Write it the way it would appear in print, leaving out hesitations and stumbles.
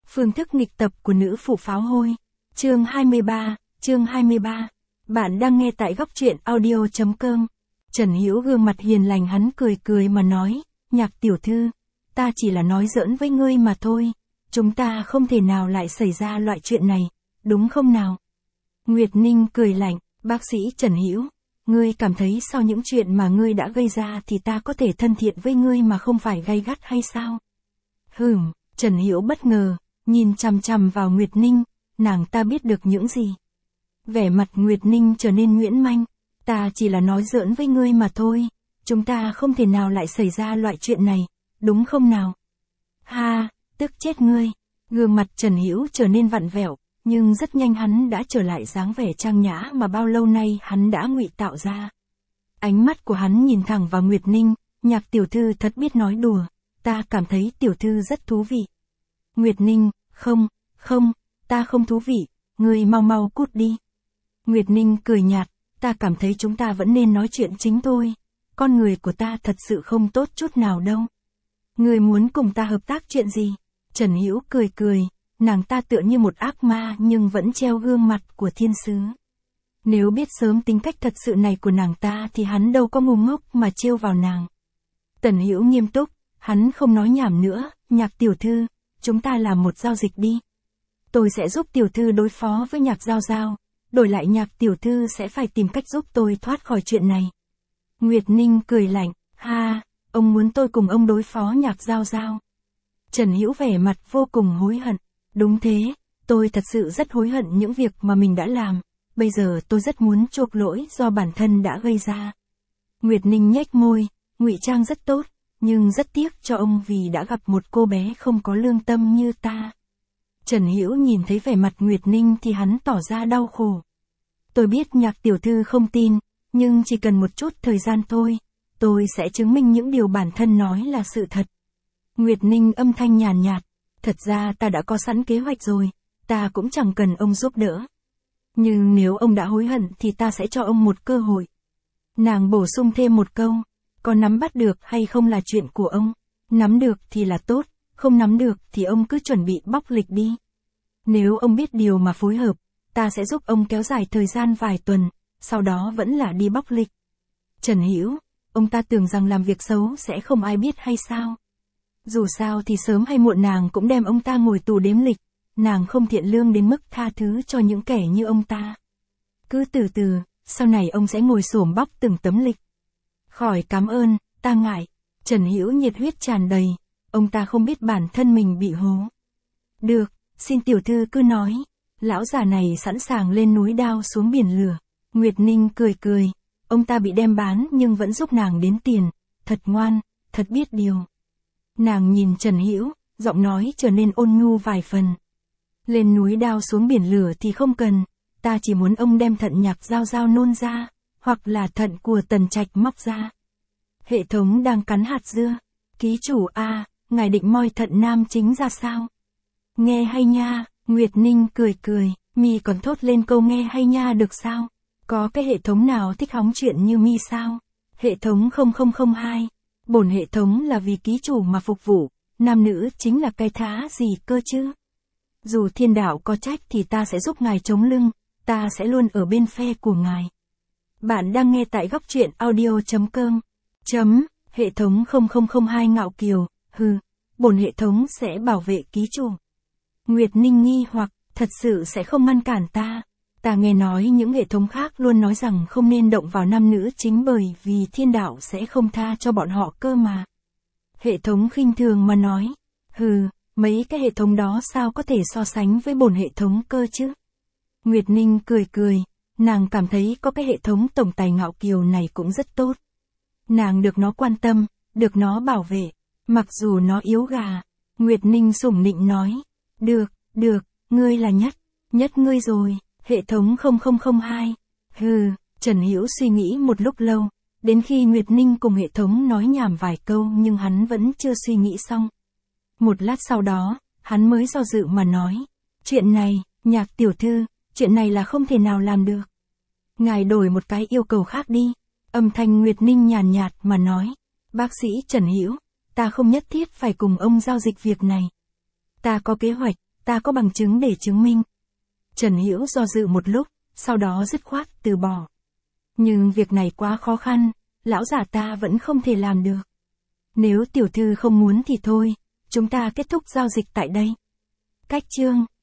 Phương thức nghịch tập của nữ phụ pháo hôi. Chương 23. Bạn đang nghe tại góc truyện audio.com. Trần Hữu gương mặt hiền lành, hắn cười cười mà nói, Nhạc tiểu thư, ta chỉ là nói giỡn với ngươi mà thôi, chúng ta không thể nào lại xảy ra loại chuyện này, đúng không nào? Nguyệt Ninh cười lạnh, bác sĩ Trần Hữu, ngươi cảm thấy sau những chuyện mà ngươi đã gây ra thì ta có thể thân thiện với ngươi mà không phải gay gắt hay sao? Trần Hữu bất ngờ, nhìn chằm chằm vào Nguyệt Ninh, nàng ta biết được những gì? Vẻ mặt Nguyệt Ninh trở nên nhuyễn manh, ta chỉ là nói giỡn với ngươi mà thôi, chúng ta không thể nào lại xảy ra loại chuyện này, đúng không nào? Ha, tức chết ngươi. Gương mặt Trần Hữu trở nên vặn vẹo, nhưng rất nhanh hắn đã trở lại dáng vẻ trang nhã mà bao lâu nay hắn đã ngụy tạo ra. Ánh mắt của hắn nhìn thẳng vào Nguyệt Ninh, Nhạc tiểu thư thật biết nói đùa, ta cảm thấy tiểu thư rất thú vị. Nguyệt Ninh, không, ta không thú vị, ngươi mau mau cút đi. Nguyệt Ninh cười nhạt, ta cảm thấy chúng ta vẫn nên nói chuyện chính thôi, con người của ta thật sự không tốt chút nào đâu. Ngươi muốn cùng ta hợp tác chuyện gì? Trần Hữu cười, nàng ta tựa như một ác ma nhưng vẫn treo gương mặt của thiên sứ. Nếu biết sớm tính cách thật sự này của nàng ta thì hắn đâu có ngu ngốc mà trêu vào nàng. Trần Hữu nghiêm túc, hắn không nói nhảm nữa, Nhạc tiểu thư, chúng ta làm một giao dịch đi. Tôi sẽ giúp tiểu thư đối phó với Nhạc Giao Giao, đổi lại Nhạc tiểu thư sẽ phải tìm cách giúp tôi thoát khỏi chuyện này. Nguyệt Ninh cười lạnh, ha, ông muốn tôi cùng ông đối phó Nhạc Giao Giao. Trần Hữu vẻ mặt vô cùng hối hận, đúng thế, tôi thật sự rất hối hận những việc mà mình đã làm, bây giờ tôi rất muốn chuộc lỗi do bản thân đã gây ra. Nguyệt Ninh nhếch môi, ngụy trang rất tốt, nhưng rất tiếc cho ông vì đã gặp một cô bé không có lương tâm như ta. Trần Hữu nhìn thấy vẻ mặt Nguyệt Ninh thì hắn tỏ ra đau khổ. Tôi biết Nhạc tiểu thư không tin, nhưng chỉ cần một chút thời gian thôi, tôi sẽ chứng minh những điều bản thân nói là sự thật. Nguyệt Ninh âm thanh nhàn nhạt, thật ra ta đã có sẵn kế hoạch rồi, ta cũng chẳng cần ông giúp đỡ. Nhưng nếu ông đã hối hận thì ta sẽ cho ông một cơ hội. Nàng bổ sung thêm một câu, có nắm bắt được hay không là chuyện của ông, nắm được thì là tốt, không nắm được thì ông cứ chuẩn bị bóc lịch đi. Nếu ông biết điều mà phối hợp, ta sẽ giúp ông kéo dài thời gian vài tuần, sau đó vẫn là đi bóc lịch. Trần Hữu, ông ta tưởng rằng làm việc xấu sẽ không ai biết hay sao? Dù sao thì sớm hay muộn nàng cũng đem ông ta ngồi tù đếm lịch, nàng không thiện lương đến mức tha thứ cho những kẻ như ông ta. Cứ từ từ, sau này ông sẽ ngồi xổm bóc từng tấm lịch. Khỏi cảm ơn, ta ngại. Trần Hữu nhiệt huyết tràn đầy, ông ta không biết bản thân mình bị hố. Được, xin tiểu thư cứ nói. Lão già này sẵn sàng lên núi đao xuống biển lửa. Nguyệt Ninh cười, ông ta bị đem bán nhưng vẫn giúp nàng đến tiền, thật ngoan, thật biết điều. Nàng nhìn Trần Hữu, giọng nói trở nên ôn nhu vài phần. Lên núi đao xuống biển lửa thì không cần, ta chỉ muốn ông đem thận Nhạc Giao Giao nôn ra, hoặc là thận của Tần Trạch móc ra. Hệ thống đang cắn hạt dưa. Ký chủ A, ngài định moi thận nam chính ra sao? Nghe hay nha, Nguyệt Ninh cười, mi còn thốt lên câu nghe hay nha được sao? Có cái hệ thống nào thích hóng chuyện như mi sao? Hệ thống 0002. Bổn hệ thống là vì ký chủ mà phục vụ, nam nữ chính là cái thá gì cơ chứ? Dù thiên đạo có trách thì ta sẽ giúp ngài chống lưng, ta sẽ luôn ở bên phe của ngài. Bạn đang nghe tại góc truyện audio.com. Hệ thống 0002 ngạo kiều, bổn hệ thống sẽ bảo vệ ký chủ. Nguyệt Ninh nghi hoặc, thật sự sẽ không ngăn cản ta. Ta nghe nói những hệ thống khác luôn nói rằng không nên động vào nam nữ chính bởi vì thiên đạo sẽ không tha cho bọn họ cơ mà. Hệ thống khinh thường mà nói, mấy cái hệ thống đó sao có thể so sánh với bổn hệ thống cơ chứ? Nguyệt Ninh cười, nàng cảm thấy có cái hệ thống tổng tài ngạo kiều này cũng rất tốt. Nàng được nó quan tâm, được nó bảo vệ, mặc dù nó yếu gà. Nguyệt Ninh sủng nịnh nói, được, ngươi là nhất ngươi rồi. Hệ thống 0002. Trần Hữu suy nghĩ một lúc lâu, đến khi Nguyệt Ninh cùng hệ thống nói nhảm vài câu nhưng hắn vẫn chưa suy nghĩ xong. Một lát sau đó, hắn mới do dự mà nói, chuyện này, Nhạc tiểu thư, chuyện này là không thể nào làm được. Ngài đổi một cái yêu cầu khác đi. Âm thanh Nguyệt Ninh nhàn nhạt mà nói, bác sĩ Trần Hữu, ta không nhất thiết phải cùng ông giao dịch việc này. Ta có kế hoạch, ta có bằng chứng để chứng minh. Trần Hữu do dự một lúc, sau đó dứt khoát từ bỏ. Nhưng việc này quá khó khăn, lão già ta vẫn không thể làm được. Nếu tiểu thư không muốn thì thôi, chúng ta kết thúc giao dịch tại đây. Cách chương